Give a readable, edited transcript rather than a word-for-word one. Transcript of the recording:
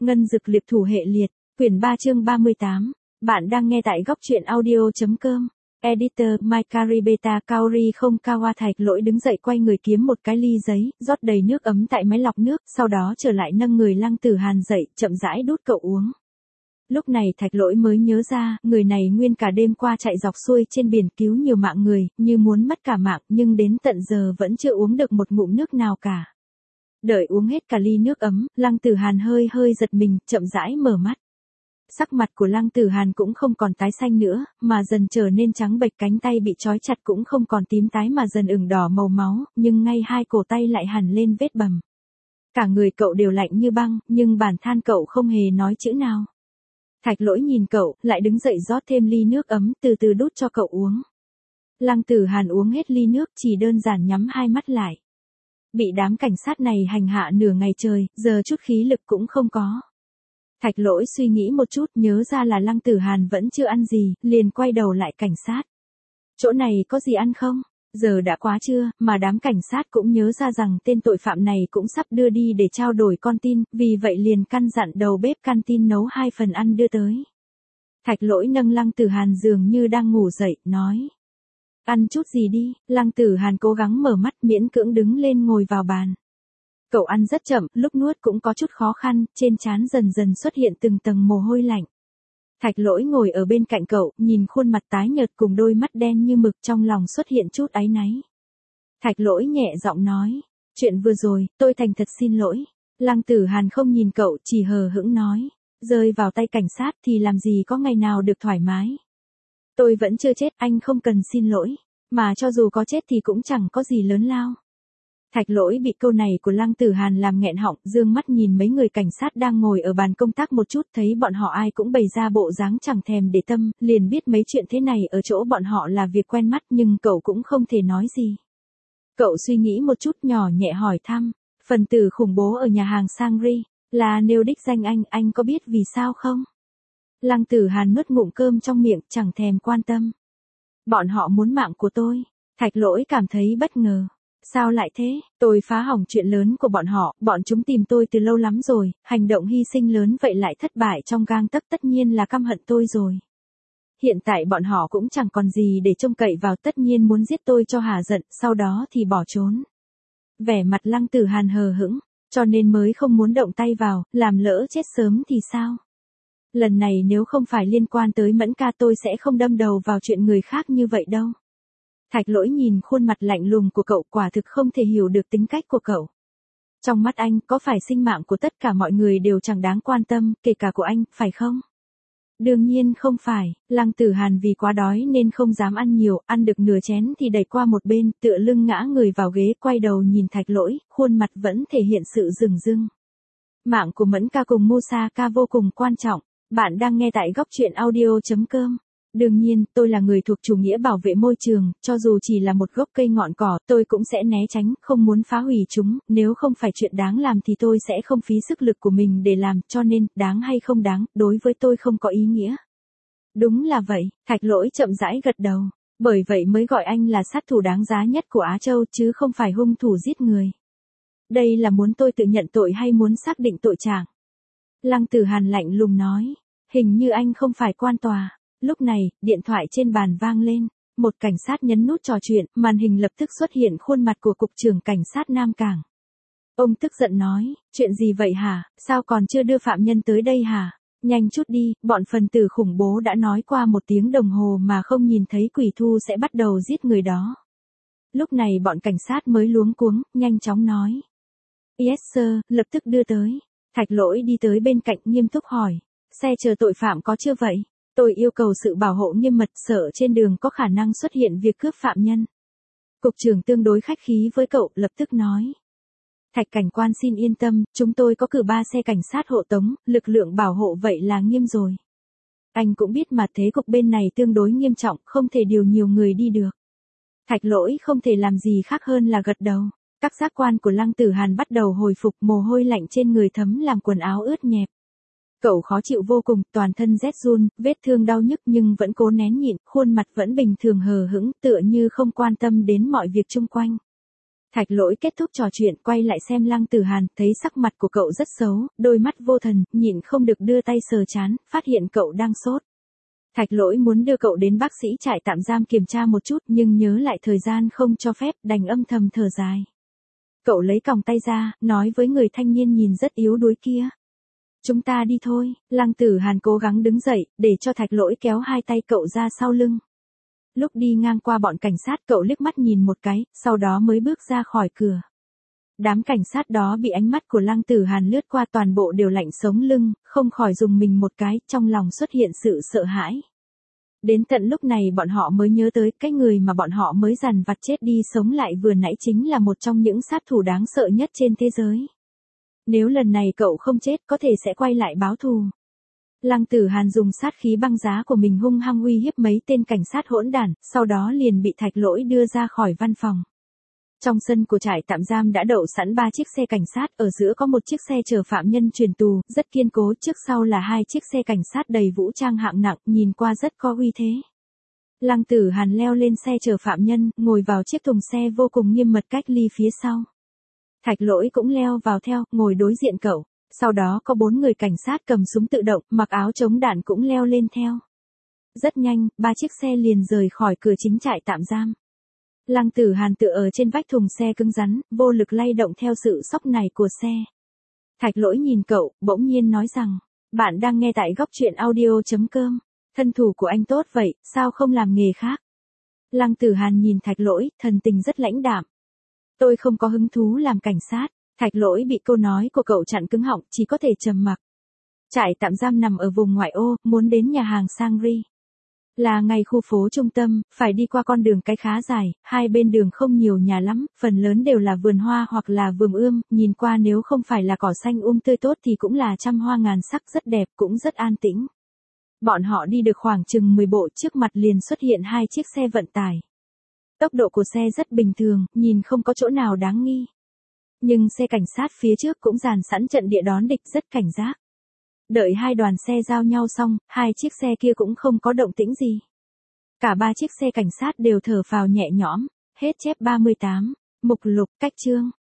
Ngân dực liệp thủ hệ liệt, quyển 3 chương 38. Bạn đang nghe tại góc truyện audio.com. Editor Maikari Beta Kaori không Kawa Thạch Lỗi đứng dậy quay người kiếm một cái ly giấy, rót đầy nước ấm tại máy lọc nước, sau đó trở lại nâng người Lăng Tử Hàn dậy, chậm rãi đút cậu uống. Lúc này Thạch Lỗi mới nhớ ra, người này nguyên cả đêm qua chạy dọc xuôi trên biển cứu nhiều mạng người, như muốn mất cả mạng, nhưng đến tận giờ vẫn chưa uống được một ngụm nước nào cả. Đợi uống hết cả ly nước ấm, Lăng Tử Hàn hơi giật mình, chậm rãi mở mắt. Sắc mặt của Lăng Tử Hàn cũng không còn tái xanh nữa, mà dần trở nên trắng bệch, cánh tay bị trói chặt cũng không còn tím tái mà dần ửng đỏ màu máu, nhưng ngay hai cổ tay lại hằn lên vết bầm. Cả người cậu đều lạnh như băng, nhưng bản than cậu không hề nói chữ nào. Thạch Lỗi nhìn cậu, lại đứng dậy rót thêm ly nước ấm, từ từ đút cho cậu uống. Lăng Tử Hàn uống hết ly nước, chỉ đơn giản nhắm hai mắt lại. Bị đám cảnh sát này hành hạ nửa ngày trời, giờ chút khí lực cũng không có. Thạch Lỗi suy nghĩ một chút, nhớ ra là Lăng Tử Hàn vẫn chưa ăn gì, liền quay đầu lại cảnh sát. Chỗ này có gì ăn không? Giờ đã quá trưa, mà đám cảnh sát cũng nhớ ra rằng tên tội phạm này cũng sắp đưa đi để trao đổi con tin, vì vậy liền căn dặn đầu bếp canteen nấu 2 phần ăn đưa tới. Thạch Lỗi nâng Lăng Tử Hàn dường như đang ngủ dậy, nói. Ăn chút gì đi. Lăng Tử Hàn cố gắng mở mắt, miễn cưỡng đứng lên ngồi vào bàn. Cậu ăn rất chậm, lúc nuốt cũng có chút khó khăn, trên trán dần dần xuất hiện từng tầng mồ hôi lạnh. Thạch Lỗi ngồi ở bên cạnh cậu, nhìn khuôn mặt tái nhợt cùng đôi mắt đen như mực, trong lòng xuất hiện chút áy náy. Thạch Lỗi nhẹ giọng nói, chuyện vừa rồi, tôi thành thật xin lỗi. Lăng Tử Hàn không nhìn cậu, chỉ hờ hững nói, rơi vào tay cảnh sát thì làm gì có ngày nào được thoải mái. Tôi vẫn chưa chết, anh không cần xin lỗi, mà cho dù có chết thì cũng chẳng có gì lớn lao. Thạch Lỗi bị câu này của Lăng Tử Hàn làm nghẹn họng, dương mắt nhìn mấy người cảnh sát đang ngồi ở bàn công tác một chút, thấy bọn họ ai cũng bày ra bộ dáng chẳng thèm để tâm, liền biết mấy chuyện thế này ở chỗ bọn họ là việc quen mắt, nhưng cậu cũng không thể nói gì. Cậu suy nghĩ một chút, nhỏ nhẹ hỏi thăm, phần tử khủng bố ở nhà hàng Sangri, là nêu đích danh anh có biết vì sao không? Lăng Tử Hàn nuốt ngụm cơm trong miệng, chẳng thèm quan tâm. Bọn họ muốn mạng của tôi. Thạch Lỗi cảm thấy bất ngờ. Sao lại thế? Tôi phá hỏng chuyện lớn của bọn chúng tìm tôi từ lâu lắm rồi, hành động hy sinh lớn vậy lại thất bại trong gang tấc, tất nhiên là căm hận tôi rồi. Hiện tại bọn họ cũng chẳng còn gì để trông cậy vào, tất nhiên muốn giết tôi cho hả giận, sau đó thì bỏ trốn. Vẻ mặt Lăng Tử Hàn hờ hững, cho nên mới không muốn động tay vào, làm lỡ chết sớm thì sao? Lần này nếu không phải liên quan tới Mẫn ca tôi sẽ không đâm đầu vào chuyện người khác như vậy đâu. Thạch Lỗi nhìn khuôn mặt lạnh lùng của cậu, quả thực không thể hiểu được tính cách của cậu. Trong mắt anh, có phải sinh mạng của tất cả mọi người đều chẳng đáng quan tâm, kể cả của anh, phải không? Đương nhiên không phải. Lăng Tử Hàn vì quá đói nên không dám ăn nhiều, ăn được nửa chén thì đẩy qua một bên, tựa lưng ngã người vào ghế, quay đầu nhìn Thạch Lỗi, khuôn mặt vẫn thể hiện sự dửng dưng. Mạng của Mẫn ca cùng Musaka vô cùng quan trọng. Bạn đang nghe tại góc truyện audio.com. Đương nhiên, tôi là người thuộc chủ nghĩa bảo vệ môi trường, cho dù chỉ là một gốc cây ngọn cỏ, tôi cũng sẽ né tránh, không muốn phá hủy chúng, nếu không phải chuyện đáng làm thì tôi sẽ không phí sức lực của mình để làm, cho nên, đáng hay không đáng, đối với tôi không có ý nghĩa. Đúng là vậy, Thạch Lỗi chậm rãi gật đầu, bởi vậy mới gọi anh là sát thủ đáng giá nhất của Á Châu chứ không phải hung thủ giết người. Đây là muốn tôi tự nhận tội hay muốn xác định tội trạng? Lăng Tử Hàn lạnh lùng nói, hình như anh không phải quan tòa. Lúc này, điện thoại trên bàn vang lên, một cảnh sát nhấn nút trò chuyện, màn hình lập tức xuất hiện khuôn mặt của cục trưởng cảnh sát Nam Cảng. Ông tức giận nói, chuyện gì vậy hả, sao còn chưa đưa phạm nhân tới đây hả? Nhanh chút đi, bọn phần tử khủng bố đã nói qua 1 tiếng đồng hồ mà không nhìn thấy quỷ thu sẽ bắt đầu giết người đó. Lúc này bọn cảnh sát mới luống cuống, nhanh chóng nói. Yes sir, lập tức đưa tới. Thạch Lỗi đi tới bên cạnh nghiêm túc hỏi, xe chờ tội phạm có chưa vậy? Tôi yêu cầu sự bảo hộ nghiêm mật, sợ trên đường có khả năng xuất hiện việc cướp phạm nhân. Cục trưởng tương đối khách khí với cậu, lập tức nói. Thạch cảnh quan xin yên tâm, chúng tôi có cử 3 xe cảnh sát hộ tống, lực lượng bảo hộ vậy là nghiêm rồi. Anh cũng biết mà thế cục bên này tương đối nghiêm trọng, không thể điều nhiều người đi được. Thạch Lỗi không thể làm gì khác hơn là gật đầu. Các giác quan của Lăng Tử Hàn bắt đầu hồi phục, mồ hôi lạnh trên người thấm làm quần áo ướt nhẹp. Cậu khó chịu vô cùng, toàn thân rét run, vết thương đau nhức nhưng vẫn cố nén nhịn, khuôn mặt vẫn bình thường hờ hững, tựa như không quan tâm đến mọi việc chung quanh. Thạch Lỗi kết thúc trò chuyện quay lại xem Lăng Tử Hàn, thấy sắc mặt của cậu rất xấu, đôi mắt vô thần, nhịn không được đưa tay sờ trán, phát hiện cậu đang sốt. Thạch Lỗi muốn đưa cậu đến bác sĩ trại tạm giam kiểm tra một chút nhưng nhớ lại thời gian không cho phép, đành âm thầm thở dài. Cậu lấy còng tay ra, nói với người thanh niên nhìn rất yếu đuối kia. Chúng ta đi thôi. Lăng Tử Hàn cố gắng đứng dậy, để cho Thạch Lỗi kéo hai tay cậu ra sau lưng. Lúc đi ngang qua bọn cảnh sát cậu liếc mắt nhìn một cái, sau đó mới bước ra khỏi cửa. Đám cảnh sát đó bị ánh mắt của Lăng Tử Hàn lướt qua toàn bộ đều lạnh sống lưng, không khỏi dùng mình một cái, trong lòng xuất hiện sự sợ hãi. Đến tận lúc này bọn họ mới nhớ tới cái người mà bọn họ mới dằn vặt chết đi sống lại vừa nãy chính là một trong những sát thủ đáng sợ nhất trên thế giới. Nếu lần này cậu không chết có thể sẽ quay lại báo thù. Lăng Tử Hàn dùng sát khí băng giá của mình hung hăng uy hiếp mấy tên cảnh sát hỗn đản, sau đó liền bị Thạch Lỗi đưa ra khỏi văn phòng. Trong sân của trại tạm giam đã đậu sẵn 3 chiếc xe cảnh sát, ở giữa có một chiếc xe chở phạm nhân chuyển tù, rất kiên cố, trước sau là 2 chiếc xe cảnh sát đầy vũ trang hạng nặng, nhìn qua rất có uy thế. Lăng Tử Hàn leo lên xe chở phạm nhân, ngồi vào chiếc thùng xe vô cùng nghiêm mật cách ly phía sau. Thạch Lỗi cũng leo vào theo, ngồi đối diện cậu. Sau đó có 4 người cảnh sát cầm súng tự động, mặc áo chống đạn cũng leo lên theo. Rất nhanh, 3 chiếc xe liền rời khỏi cửa chính trại tạm giam. Lăng Tử Hàn tựa ở trên vách thùng xe cứng rắn, vô lực lay động theo sự sóc này của xe. Thạch Lỗi nhìn cậu, bỗng nhiên nói rằng, bạn đang nghe tại góc truyện audio.com. Thân thủ của anh tốt vậy, sao không làm nghề khác? Lăng Tử Hàn nhìn Thạch Lỗi, thần tình rất lãnh đạm. Tôi không có hứng thú làm cảnh sát. Thạch Lỗi bị câu nói của cậu chặn cứng họng, chỉ có thể trầm mặc. Trại tạm giam nằm ở vùng ngoại ô, muốn đến nhà hàng Sangri. Là ngay khu phố trung tâm, phải đi qua con đường cái khá dài, hai bên đường không nhiều nhà lắm, phần lớn đều là vườn hoa hoặc là vườn ươm, nhìn qua nếu không phải là cỏ xanh tươi tốt thì cũng là trăm hoa ngàn sắc, rất đẹp, cũng rất an tĩnh. Bọn họ đi được khoảng chừng 10 bộ, trước mặt liền xuất hiện 2 chiếc xe vận tải. Tốc độ của xe rất bình thường, nhìn không có chỗ nào đáng nghi. Nhưng xe cảnh sát phía trước cũng dàn sẵn trận địa đón địch, rất cảnh giác. Đợi 2 đoàn xe giao nhau xong, 2 chiếc xe kia cũng không có động tĩnh gì. Cả 3 chiếc xe cảnh sát đều thở phào nhẹ nhõm. Hết chép 38. Mục lục, cách chương.